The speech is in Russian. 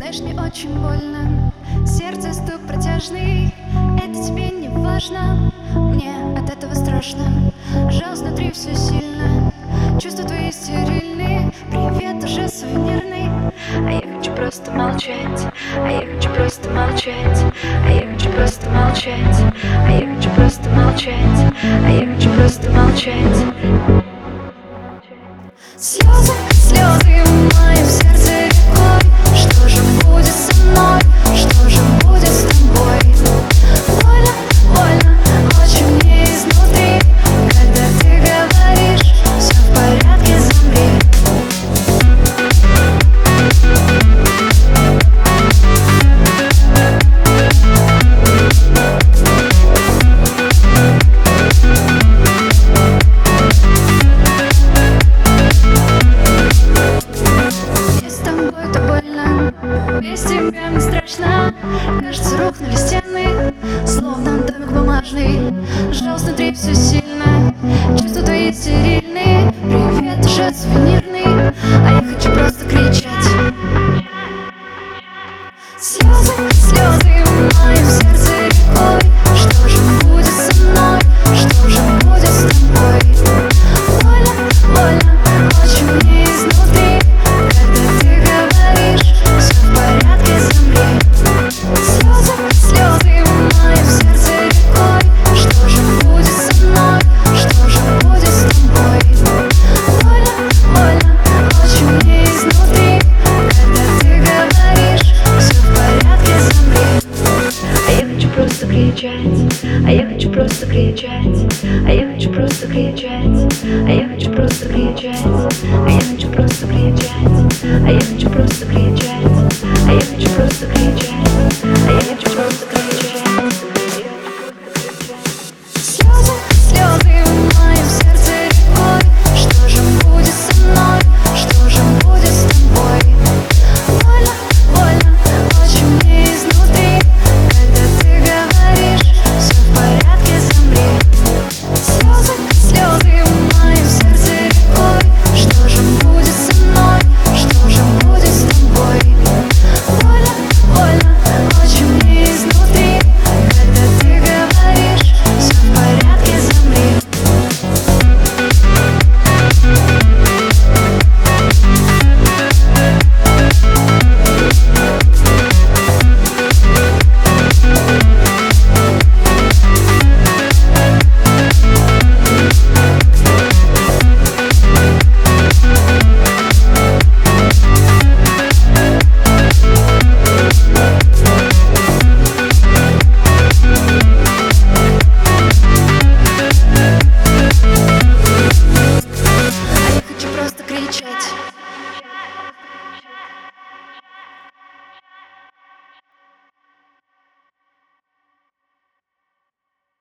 Знаешь, мне очень больно, сердце стук протяжный. Это тебе не важно, мне от этого страшно. Жжёт внутри все сильно, чувства твои стерильные. Привет уже сувенирный, а я хочу просто молчать, а я хочу просто молчать, а я хочу просто молчать, а я хочу просто молчать, а я хочу просто молчать. Слезы, слезы в моем сердце рекой. Что же будет со мной? Что же будет с тобой? Больно, больно, очень мне изнутри. Когда ты говоришь, все в порядке, замри. Без тебя мне страшно. Кажется, рухнули стены, словно домик бумажный. Сжалось внутри все сильно, чувства твои стерильные. Привет уже сувенирный, а я хочу просто кричать. Слезы, слезы в моем сердце рекой. Что же будет со мной? Что же будет с тобой? Больно, больно, очень мне изнутри. Когда ты говоришь, все в порядке, замри. Слезы, слезы в моем сердце рекой. Что же будет со мной? Что же будет с тобой? Больно, больно, очень мне изнутри. Когда ты говоришь, все в порядке, замри. А я хочу просто кричать, а я хочу просто кричать, а я хочу просто кричать, а я хочу просто кричать, а я хочу просто кричать, а я хочу просто кричать, а я хочу просто кричать, а я хочу просто кричать.